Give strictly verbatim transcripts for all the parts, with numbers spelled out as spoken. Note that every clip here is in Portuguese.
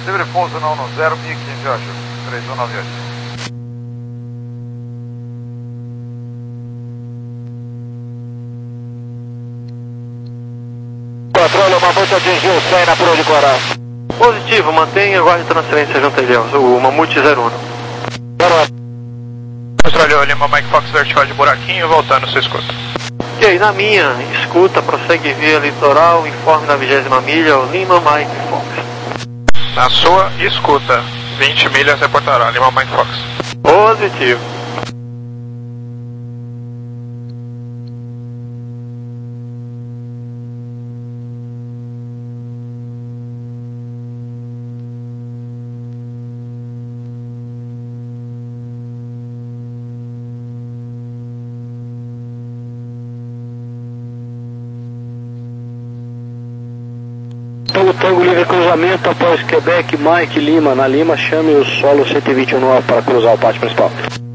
Livre pouso não no zero mil e quinze, eu acho. três um nove oito. Controle, o Mamute atingiu cem na Puro de Coral. Positivo, mantenha a guarda de transferência junto a Ilhéus, o Mamute zero um. Australiano Lima, Mike Fox, vertical de buraquinho, voltando, você escuta. Ok, na minha, escuta, prossegue via litoral, informe na vigésima milha, o Lima, Mike Fox. Na sua, escuta, vinte milhas, reportará, Lima, Mike Fox. Positivo. Tango Tango livre cruzamento após Quebec, Mike Lima. Na Lima, chame o solo cento e vinte e um para cruzar o pátio principal.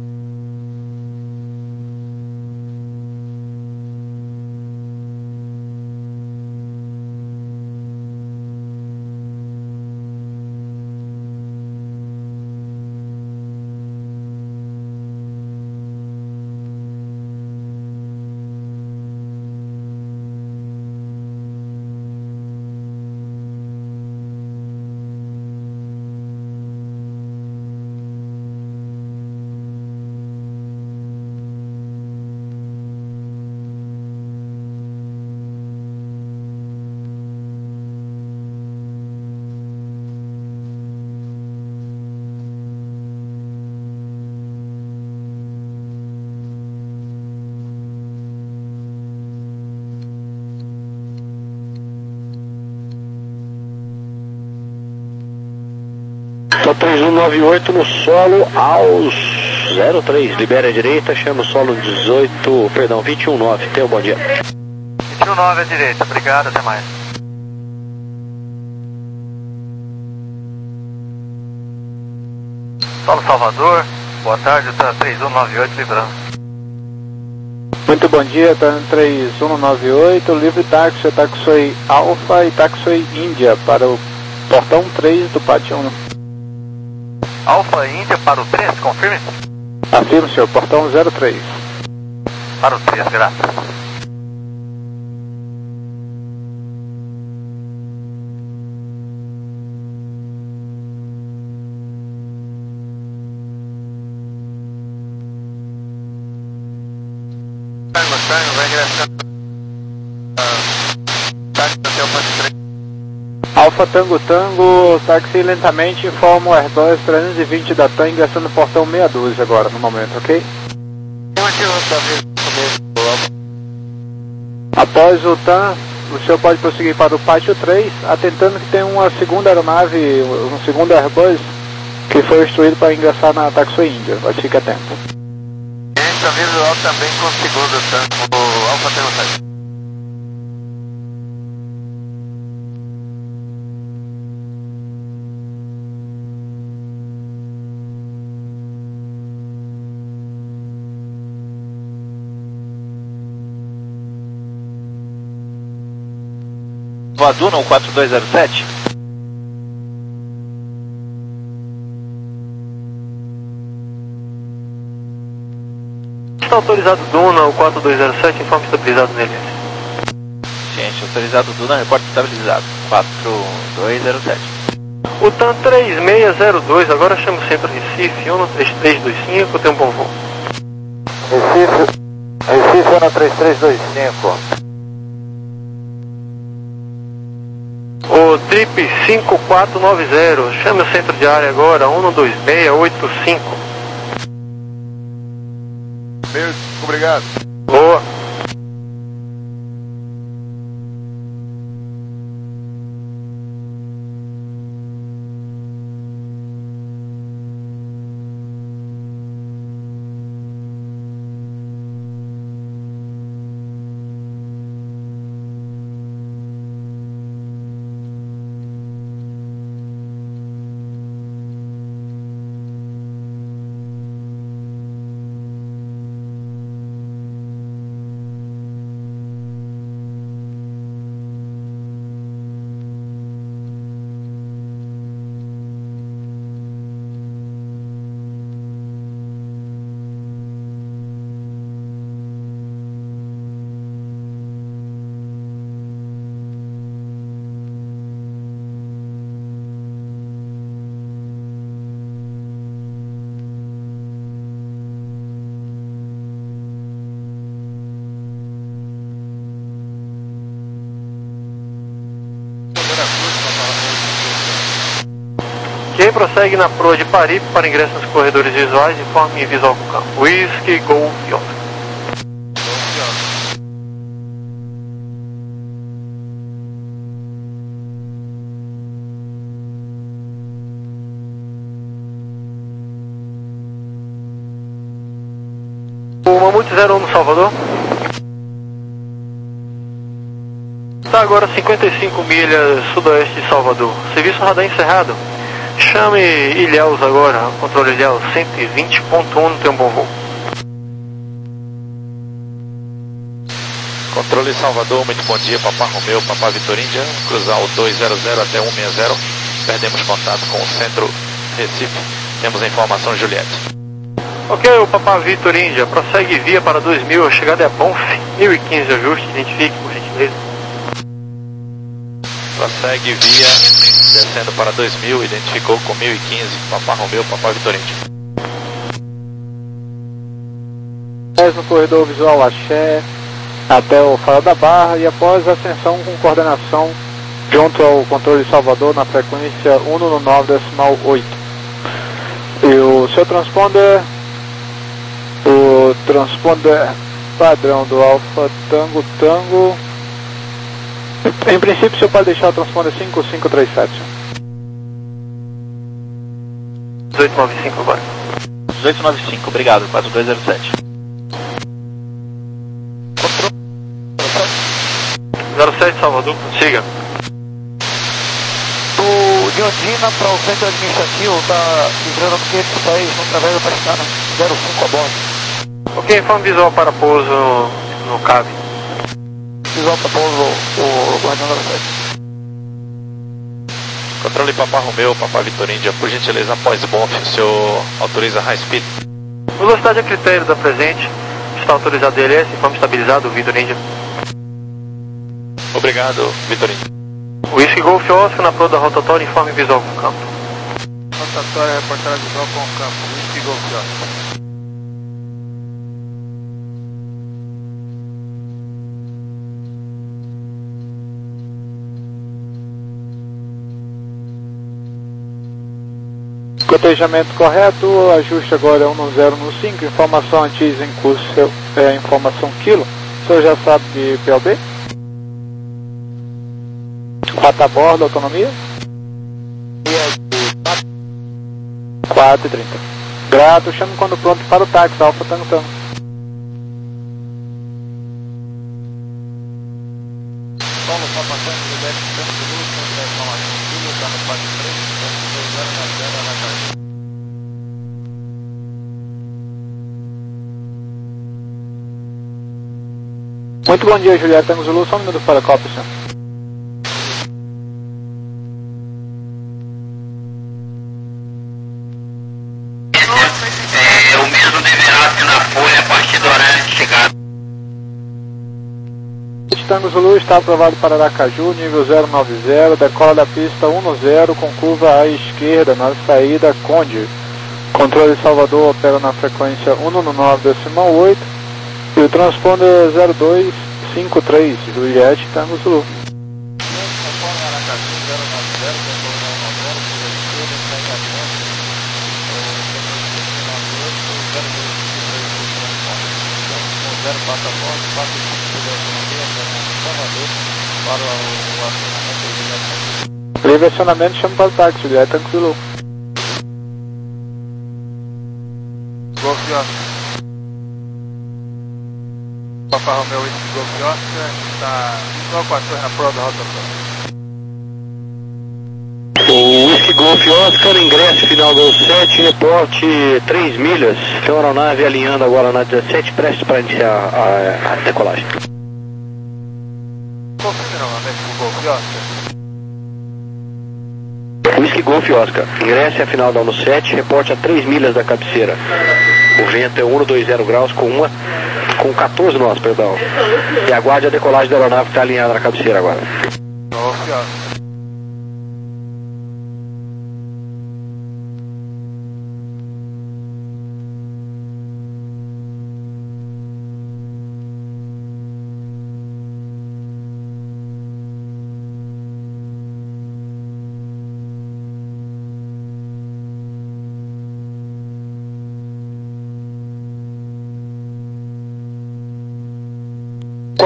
três um nove oito no solo aos zero três, libera a direita, chama o solo dezoito, perdão, vinte e um nove, tenha um bom dia. vinte e um nove à direita, obrigado, até mais. Solo Salvador, boa tarde, tá três um nove oito, livrando. Muito bom dia, tá três um nove oito, livre táxi, Taxway Alpha e Taxway Índia para o portão três do pátio um. Alfa Índia para o três, confirme? Afirmo, senhor, portão zero três. Para o três, graças. Tango, Tango, vai ingressando. Táxi até o ponto três. Alfa Tango Tango, táxi lentamente, informa o Airbus trezentos e vinte da TAM ingressando no portão meia dúzia agora, no momento, ok? Após o TAM, o senhor pode prosseguir para o pátio três, atentando que tem uma segunda aeronave, um segundo Airbus, que foi instruído para ingressar na Taxway Índia, mas fique atento. Entra visual também com o segundo Tango, o Alfa Tango Tango. Voaduna, quatro dois zero sete. Está autorizado Duna, o quatro dois zero sete, informe estabilizado nele. Gente, autorizado Duna, reporte estabilizado, quatro dois zero sete. O TAM três seis zero dois, agora chama o centro Recife, um três três dois cinco, tem um bom voo. Recife, Recife um três três dois cinco. O Trip cinco quatro nove zero, chame o centro de área agora, um dois seis oito cinco. Meu, obrigado. Boa. Ok, prossegue na proa de Paripe para ingresso nos corredores visuais, informe visual com campo. Whisky, Golf, Oscar. O Mamute zero um no Salvador. Está agora cinquenta e cinco milhas sudoeste de Salvador. Serviço radar encerrado. Chame Ilhéus agora, controle Ilhéus cento e vinte ponto um, tem um bom voo. Controle Salvador, muito bom dia, Papá Romeu, Papá Vitor Índia, cruzar o dois zero zero até cento e sessenta, perdemos contato com o centro Recife, temos a informação Juliette. Ok, o Papá Vitor Índia, prossegue via para dois mil, a chegada é Bonf, mil e quinze ajuste, identifique por gentileza. Prossegue via, descendo para dois mil, identificou com mil e quinze, Papá Romeu, Papá Vitor Índia. No corredor visual Axé, até o Farol da Barra e após a ascensão com coordenação junto ao controle de Salvador na frequência cento e nove decimal oito. E o seu transponder, o transponder padrão do Alfa Tango Tango, em princípio o senhor pode deixar o transponder cinco cinco três sete. dezoito nove cinco agora. dezoito nove cinco, obrigado, quatro dois zero sete. zero sete Salvador, siga. O de Ondina para o centro administrativo está livrando quinhentos seis no Travessa Pastana, zero cinco a bordo. Ok, informe visual para pouso no C A B. Visual para pouso, o guardião zero sete. Controle Papá Romeu, Papá Vitor Índia, por gentileza, após o Bonf, o senhor autoriza high speed? Velocidade a critério da presente, está autorizado D L S, informe estabilizado, Vitor Índia. Obrigado, Vitor Índia. Whisky Golf Oscar na proa da rotatória, informe visual com campo. Rotatória, reportagem visual com campo, Whisky Golf Oscar. Cotejamento correto, ajuste agora é um zero no cinco, informação antes em curso é informação quilo. O senhor já sabe de P L B? Rota a bordo, autonomia? quatro e trinta. Grato, chame quando pronto para o táxi, Alfa Tango Tango. Paulo Papa Tango, Juliette, Tango de Luz, com direção a Chile, está no quatro três, dois zero nove zero, na casa. Muito bom dia, Juliette Tango Zulu, só um minuto para a cópia, senhor. É, o mesmo deverá ser na folha a partir do horário de chegada. Tango Zulu está aprovado para Aracaju, nível zero nove zero, decola da pista um zero com curva à esquerda na saída Conde. Controle Salvador opera na frequência cento e nove decimal oito e o transponder zero dois cinco três, Juliette Tango Zulu. Livre acionamento, chama para o táxi, Juliette Tango Zulu. Golf Oscar. Papá Romeu Whisky Golf Oscar está igual com a torre na proa da rotatória. O Whisky Golf Oscar, ingresso final do sete, reporte três milhas. Tem uma aeronave alinhando agora na dezessete, prestes para iniciar a, a decolagem. Confirme novamente o Golf Oscar. Whisky Golf Oscar, ingresso a final da sete, reporte a três milhas da cabeceira. O vento é cento e vinte graus com uma, com quatorze nós, perdão. E aguarde a decolagem da aeronave que está alinhada na cabeceira agora. Golf Oscar.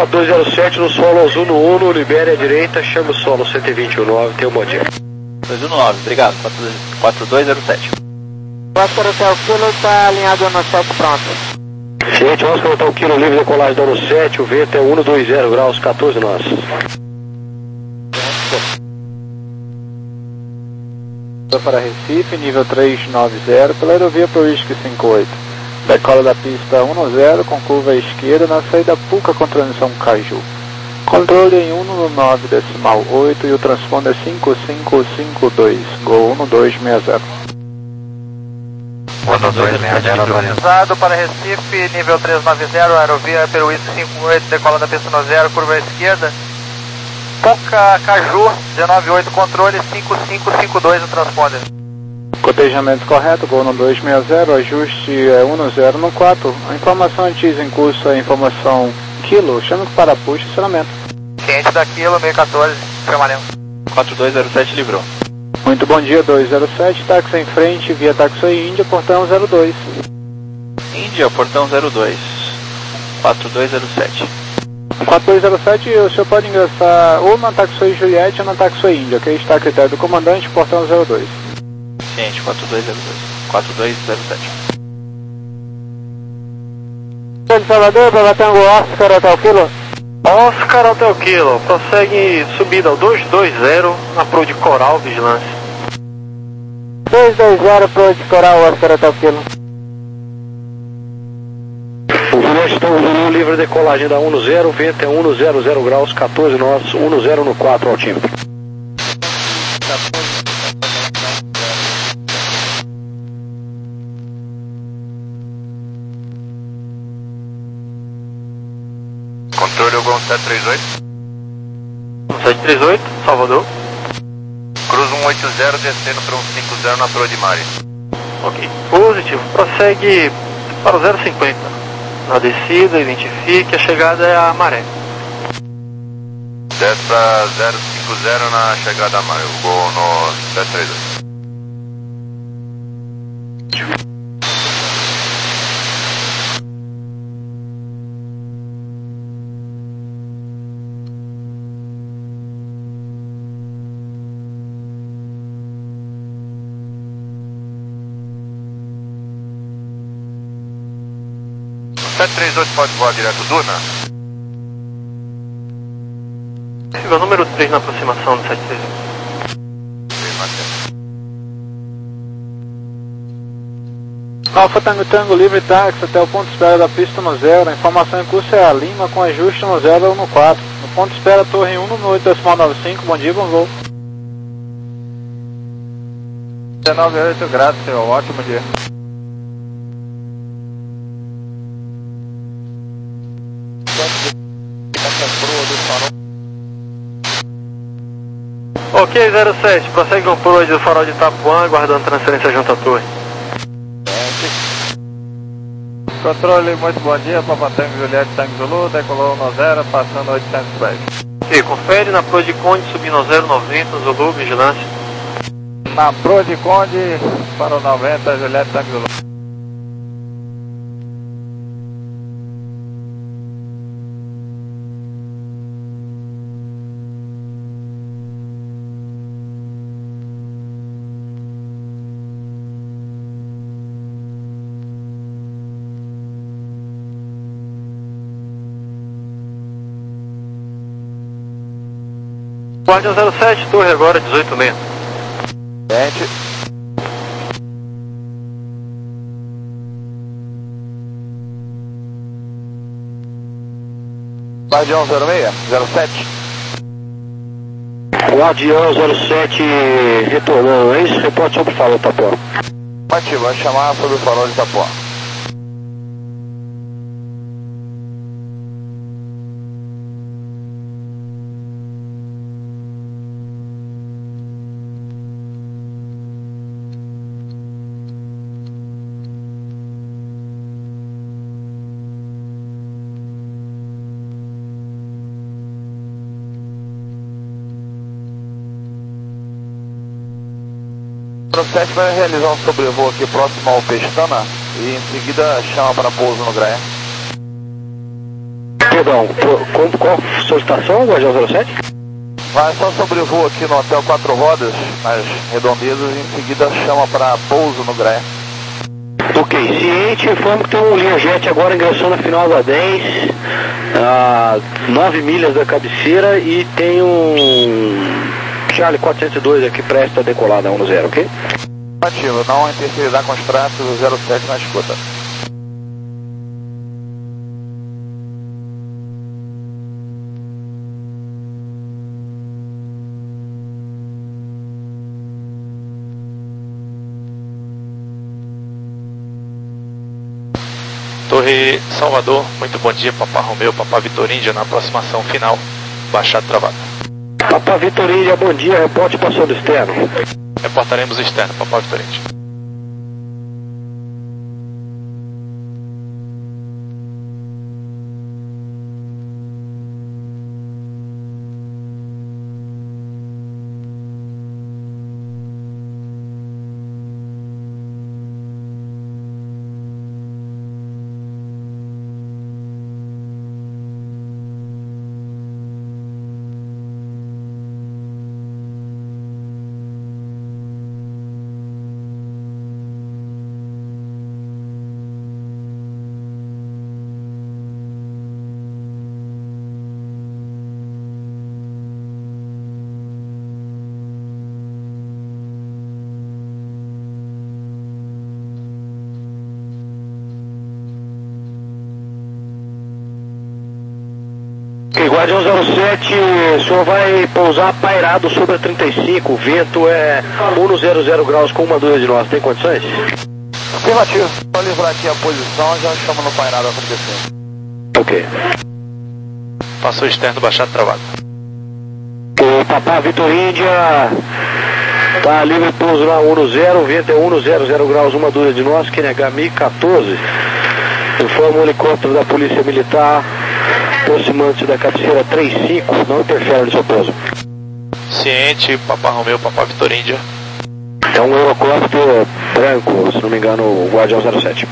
quatro dois zero sete no solo azul no Uno, libere à direita, chama o solo cento e vinte e nove, tem um bom dia. dois um nove, obrigado, quatro dois zero sete. Oscar Hotel Kilo está alinhado no sete, pronto. Ciente, Oscar Hotel Kilo livre, decolagem da no sete, o vento é um dois zero graus, quatorze nós. Para Recife, nível trezentos e noventa, pela aerovia para o Whisky cinquenta e oito. Decola da pista dez com curva à esquerda na saída Puca com transmissão Caju. Controle em um no nove decimal oito e o transponder cinco cinco cinco dois, Gol um dois seis zero. um dois seis zero Atualizado para Recife, nível trezentos e noventa, aerovia pelo Whisky cinquenta e oito, decola da pista zero, curva à esquerda. Puca Caju, dezenove oito, controle cinco cinco cinco dois no transponder. Cotejamento correto, Gol um dois seis zero, ajuste é um zero no quatro. A informação diz em curso a informação Kilo, chame para push e estacionamento. Ciente da Kilo, meio quatorze, permanente. quatro dois zero sete livrou. Muito bom dia, dois zero sete, táxi em frente, via Taxi Índia, portão zero dois. Índia, portão zero dois, quatro dois zero sete. quatro dois zero sete, o senhor pode ingressar ou na Taxi Juliette ou na Taxi Índia, que está a critério do comandante, portão zero dois. Ciente, quatro dois zero dois, quatro dois zero sete. De Salvador, para Tango Oscar Hotel Kilo. Oscar Hotel Kilo, prossegue subida ao dois dois zero na Pro de Coral, vigilância. dois dois zero Pro de Coral, Oscar Hotel Kilo. O vigilante está usando livre decolagem da um zero, o vento é um zero zero graus, quatorze nós, um zero no quatro altímetro. Controle Hugo sete três oito. sete três oito, Salvador. Cruz cento e oitenta, descendo para um cinquenta na Pro de Mari. Ok, positivo. Prossegue para o zero cinquenta. Na descida, identifique, a chegada é a Maré. Desce para zero cinquenta na chegada a Mari, Hugo no sete três oito. sete três oito pode voar direto Duna? Siga o número três na aproximação do sete três oito. Alfa Tango Tango, livre táxi até o ponto de espera da pista no zero. A informação em curso é a Lima com ajuste no zero no quatro. No ponto de espera, torre um no oito decimal noventa e cinco. Bom dia, bom voo. dezenove oito, graças, senhor. Ótimo dia. Ok, zero sete, prossegue com o Pro do farol de Itapuã, aguardando transferência junto à torre. Controle, muito bom dia, Papa Tango Juliette Tango Zulu, decolou no zero, passando oitocentos pés. Ok, confere na Pro de Conde, subindo ao zero noventa, Zulu, vigilância. Na Pro de Conde, para o noventa, Juliette Tango Zulu. Guardian zero sete, torre agora, dezoito meia. Gente. Guardião zero seis, zero sete. Guardião zero sete retornando, é isso? Reporte sobre o farol de Itapuã. Ativo, vai chamar sobre o farol de Itapuã. O sete vai realizar um sobrevoo aqui próximo ao Pestana e em seguida chama para pouso no Graia. perdão, qual, qual solicitação, Guardião zero sete? Vai só sobrevoo aqui no Hotel Quatro Rodas, nas redondezas, e em seguida chama para pouso no Graé. Ok, ciente, informo que tem um Learjet agora ingressando na final da dez, a nove milhas da cabeceira, e tem um Charlie quatrocentos e dois aqui presta a decolar da um zero, ok? Ativo, não interferirá com os traços zero sete na escuta. Torre Salvador, muito bom dia, Papá Romeu, Papá Vitoríndia, na aproximação final, baixado travado. Papá Vitoríndia, bom dia, reporte passando externo. Reportaremos externo, Papá Vitoríndia. Ok, Guardião zero sete, o senhor vai pousar pairado sobre a trinta e cinco, o vento é cento graus com uma dúzia de nós, tem condições? Afirmativo, vou livrar aqui a posição, já chamo no pairado a trinta e cinco. Ok. Passou externo, baixado travado. O Papá Vitoríndia tá livre pouso na um zero, o vento é cento graus, uma dúzia de nós, Q N H mil e quatorze. Informa o helicóptero da Polícia Militar, aproximando-se da cabeceira trinta e cinco, não interfere no seu pouso. Ciente, Papá Romeu, Papá Vitoríndia. É um helicóptero branco, se não me engano, o Guardião zero sete.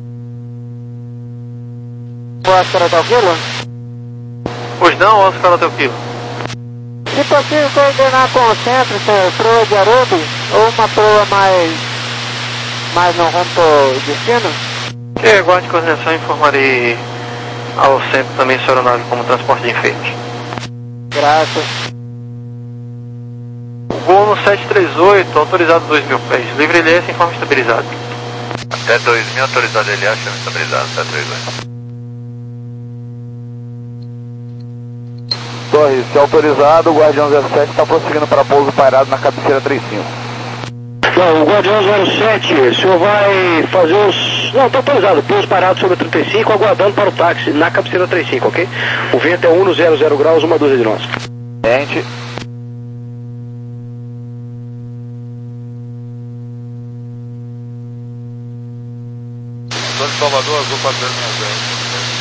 Oscar Hotel Kilo? Pois não, Oscar Hotel Kilo. Se possível coordenar com o centro, senhor, proa de Arubi, ou uma proa mais, mais no rumo do destino? Que aguarde coordenação, informarei ao centro também sua aeronave como transporte de enfeite. Graças. Voo no sete três oito, autorizado dois mil pés. Livre L S em forma estabilizada. Até dois mil, autorizado L A, chama estabilizado, sete três oito. Torre, se autorizado, o Guardião zero sete está prosseguindo para pouso pairado na cabeceira trinta e cinco. Não, o Guardião zero sete, o senhor vai fazer os... Não, está autorizado, pouso parado sobre a trinta e cinco, aguardando para o táxi na cabeceira trinta e cinco, ok? O vento é cento graus, uma dúzia de nós. Gente. Torre Salvador, azul quatro zero seis zero.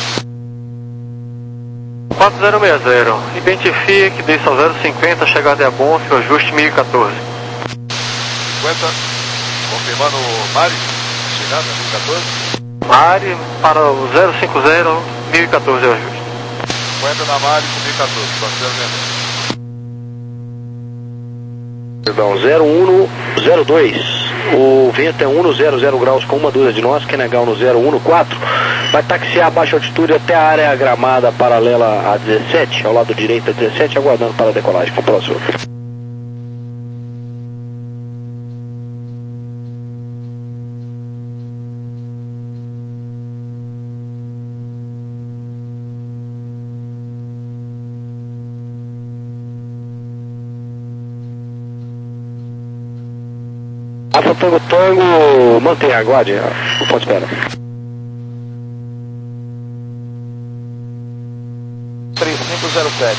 quatro zero seis zero, identifique, desça ao zero cinquenta, chegada a Bonfim, ajuste mil e quatorze. cinquenta, confirmando o Mari, chegada mil e quatorze. Mari para o zero cinquenta, mil e quatorze é o ajuste. cinquenta na Mari com mil e quatorze, quatro Perdão, zero um zero dois. O vento é cento graus com uma dúzia de nós, Q N H no zero um quatro. Vai taxiar a baixa altitude até a área gramada paralela a dezessete, ao lado direito a dezessete, aguardando para a decolagem. Com o próximo. Alfa Tango Tango, mantenha, aguarde o ponto de espera. trinta e cinco zero sete.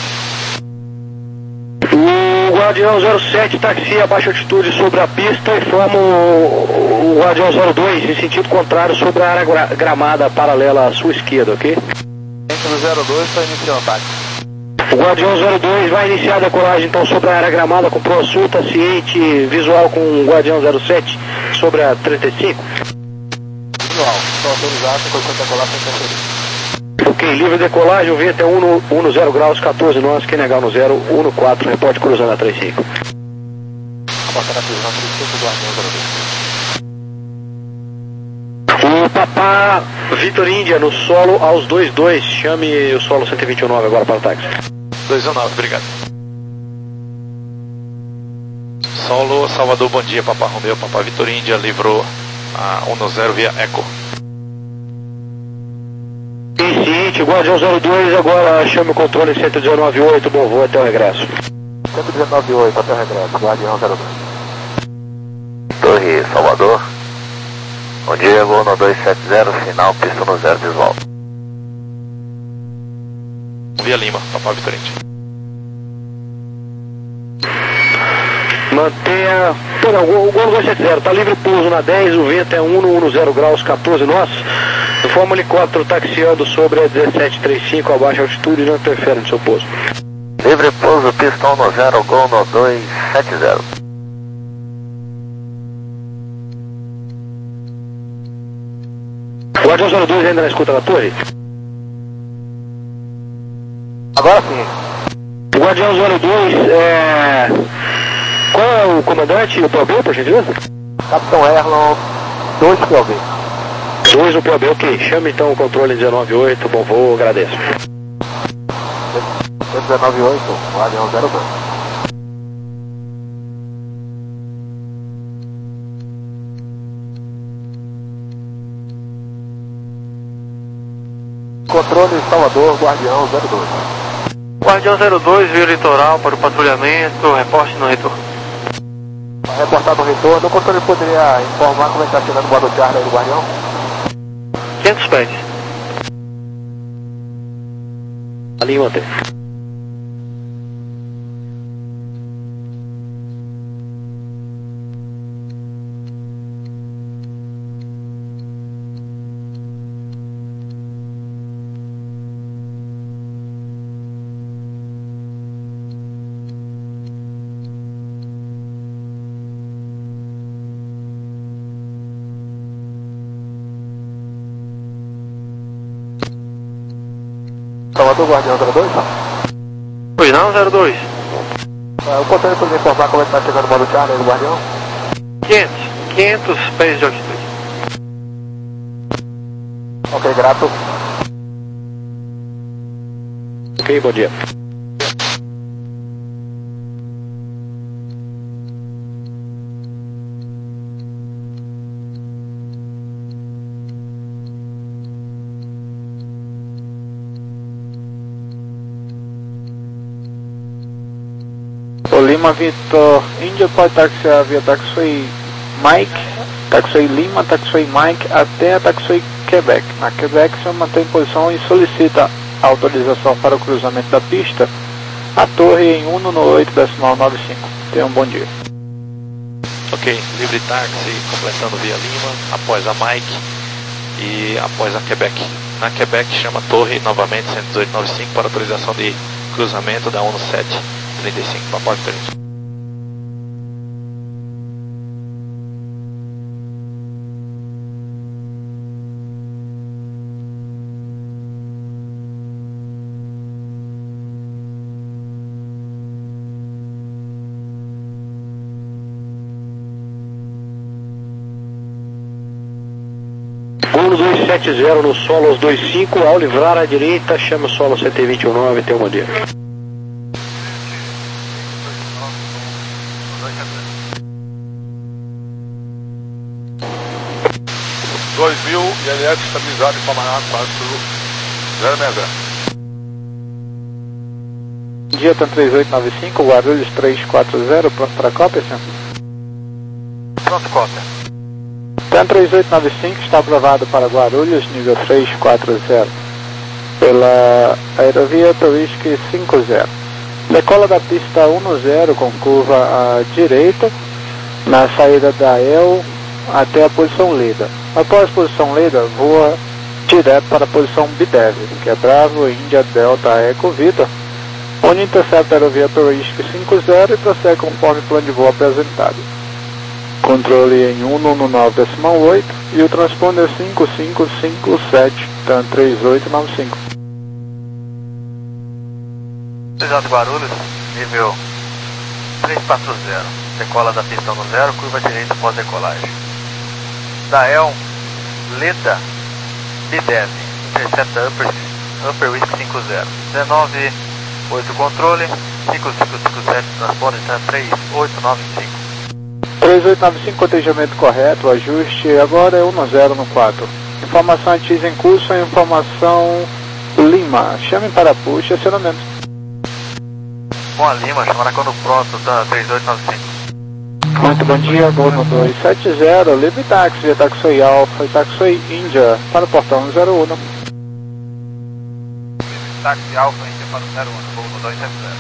O Guardião zero sete taxia a baixa altitude sobre a pista e forma o, o Guardião zero dois em sentido contrário sobre a área gra gramada paralela à sua esquerda, ok? Gente do zero dois está iniciando o táxi. O Guardião zero dois vai iniciar a decolagem então sobre a área gramada com proa sulta, ciente, visual com o Guardião zero sete sobre a trinta e cinco. Visual, estou autorizado, com condição de decolar sem interferir. Ok, livre decolagem, o vento é um no zero graus, quatorze nós, Q N H no zero, um no quatro, reporte cruzando a trinta e cinco. Aporta na prisão trinta e cinco, Guardião zero dois. O Papá Vitor Índia no solo aos dois dois, chame o solo cento e vinte e nove agora para o táxi. dois um nove, obrigado. Solo Salvador, bom dia, Papá Romeu, Papá Vitor Índia, livrou a um no zero via Eco. Ciente, Guardião zero dois, agora chame o controle cento e dezenove oito, bom voo até o regresso. cento e dezenove oito, até o regresso, Guardião zero dois. Torre Salvador, bom dia, voo no dois sete zero, final, pista no zero, visual. Via Lima, Papá Vitor Índia. Mantenha, perdão, o Gol dois sete zero, está livre pouso na dez, o vento é um no zero graus, quatorze nós. Informa o helicóptero taxiando sobre a dezessete trinta e cinco a baixa altitude e não interfere no seu pouso. Livre pouso, pista um no zero, Gol no dois sete zero. Guardião zero dois ainda na escuta da torre? Agora sim. Guardião zero dois, é... qual é o comandante e o P O B, por gentileza? Capitão Erlon, dois P O B. dois no P O B, ok. Chame então o controle dezenove oito, bom voo, agradeço. dezenove oito, Guardião zero dois. Controle Salvador, Guardião zero dois. Guardião zero dois, via litoral para o patrulhamento, reporte no retorno. Reportado no retorno, o controle poderia informar como é que está chegando o modo de ar aí do Guardião? quinhentos pés. Ali ontem. Salvador, Guardião zero dois? Pois não, zero dois. É, o controle poderia informar como é que está chegando o modo de ar aí do Guardião? quinhentos. quinhentos pés de altitude. Ok, grato. Ok, bom dia. Lima Vitor Índia pode taxiar via Taxiway Mike, Taxiway Lima, Taxiway Mike até a Taxiway Quebec. Na Quebec se mantém em posição e solicita autorização para o cruzamento da pista a torre em um no oito decimal noventa e cinco. Tenha um bom dia. Ok, livre táxi completando via Lima, após a Mike e após a Quebec. Na Quebec chama a torre novamente cento e dezoito noventa e cinco para autorização de cruzamento da um no sete trinta e cinco, Papá Vitor Índia. Gol dois sete zero no solo aos dois cinco, ao livrar à direita, chama o solo cento e vinte e nove, tem uma dia. dois mil I L S estabilizado em Palmaná quatro zero seis zero. Dia TAM três oito nove cinco, Guarulhos três quatro zero, pronto para cópia, senhor? Pronto, cópia. TAM três oito nove cinco está aprovado para Guarulhos, nível três quatro zero, pela aerovia Touristic cinco zero. Decola da pista um no zero com curva à direita, na saída da E L até a posição lida. Após a posição lida, voa direto para a posição B D E V, que é Bravo, Índia, Delta, Eco, Vitor, onde intercepta a aerovia Touristic cinco zero e prossegue conforme o plano de voo apresentado. Controle em um no nove decimal oito e o transponder cinco cinco cinco sete, TAM três oito nove cinco. Autorizado Guarulhos, nível trezentos e quarenta, decola da pista no zero, curva direita após decolagem. Dael, Leda, Bidev, intercepta Upper, upper Whisky cinquenta, dezenove, oito controle, cinco cinco cinco sete, transporte três oito nove cinco. três oito nove cinco, cotejamento correto, ajuste, agora é um zero no quatro. Informação ATIS em curso, informação Lima, chame para push, acionamento. Bom, a Lima, chamará quando pronto, tá, três oito nove cinco. Muito bom dia, gol no dois sete zero, livre táxi, via Taxi Alpha e Taxi Índia, para o portão zero um. Taxi Alpha Índia para o zero um, gol no dois sete zero.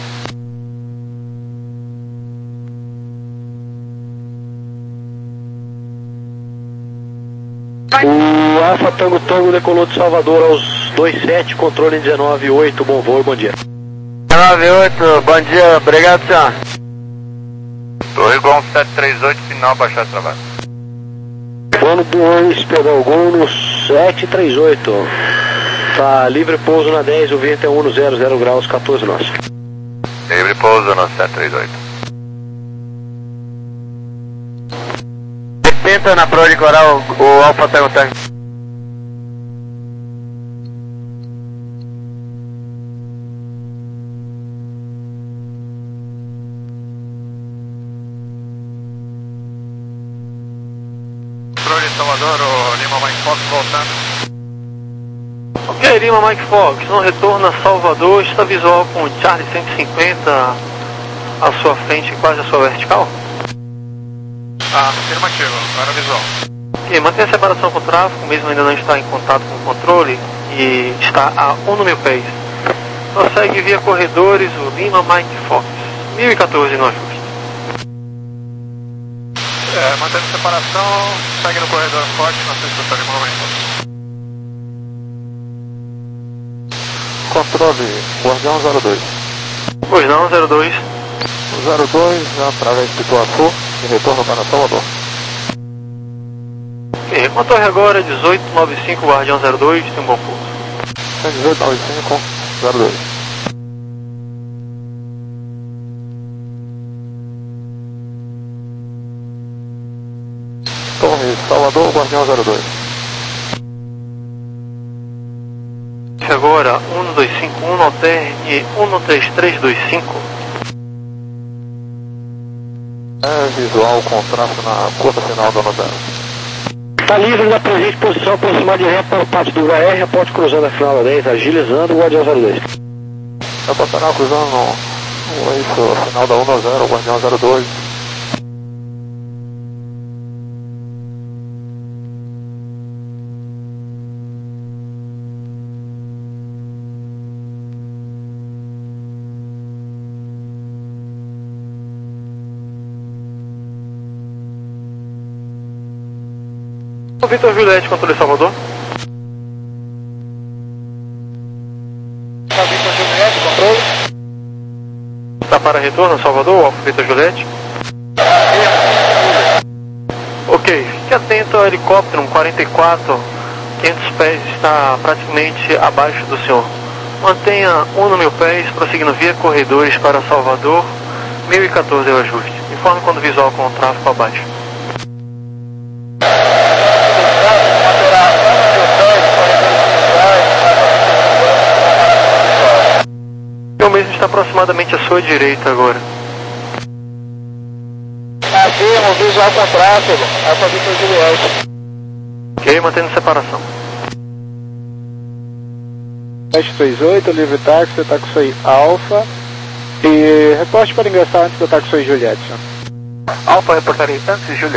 O Alfa Tango Tango decolou de Salvador aos dois sete, controle dezenove oito, bom voo e bom dia. dezenove oito, bom dia, obrigado senhor. Torre Gol sete três oito, final, baixar de trabalho. Plano dois, perdão, Gol no sete três oito. Tá livre pouso na dez, o vento é um zero zero graus, quatorze nós. Livre pouso no sete três oito. Tenta na proa de coral o Alfa Tango Tango. Controle de Salvador, o Lima Mike Fox voltando. Ok, Lima Mike Fox, no retorno a Salvador, está visual com o Charlie cento e cinquenta à sua frente, quase à sua vertical? Ah, afirmativo, agora visual. Ok, mantenha a separação com o tráfego, mesmo ainda não está em contato com o controle e está a um mil pés. Prossegue via corredores o Lima Mike Fox, mil e quatorze no ajuste. É, mantendo separação, segue no corredor forte, na sua escuta de movimento. Controle, Guardião zero dois. Pois não, zero dois. zero dois, através de Pituaçu, e retorno para Salvador. Ok, com a torre agora, dezoito nove cinco, Guardião zero dois, tem um bom pouso. dezoito nove cinco, zero dois. Torre, Salvador, Guardião zero dois. Agora, um dois cinco um, alterne um três três dois cinco. É visual com tráfego na curva final da novela. Tá livre da presente posição, aproximar direto para o pátio do U A R, reporte cruzando a final da dez, agilizando o Guardião zero dois. Reportará cruzando o eixo final da um zero, o Guardião zero dois. Vitor Juliette, controle Salvador. Vitor Juliette, controle. Está para retorno Salvador, Alfa Vitor Juliette. Ok, fique atento ao helicóptero, um quarenta e quatro, quinhentos pés, está praticamente abaixo do senhor. Mantenha um no mil pés, prosseguindo via corredores para Salvador, mil e quatorze é o ajuste. Informe quando visual com o tráfego abaixo. O mesmo está aproximadamente à sua direita agora. Afirmo, visual com tráfego, Alfa Vitor Juliette. Ok, mantendo separação. sete três oito, livre táxi, Taxi Alpha. E reporte para ingressar antes do Taxi Juliette. Alfa reportaria antes de Juliette.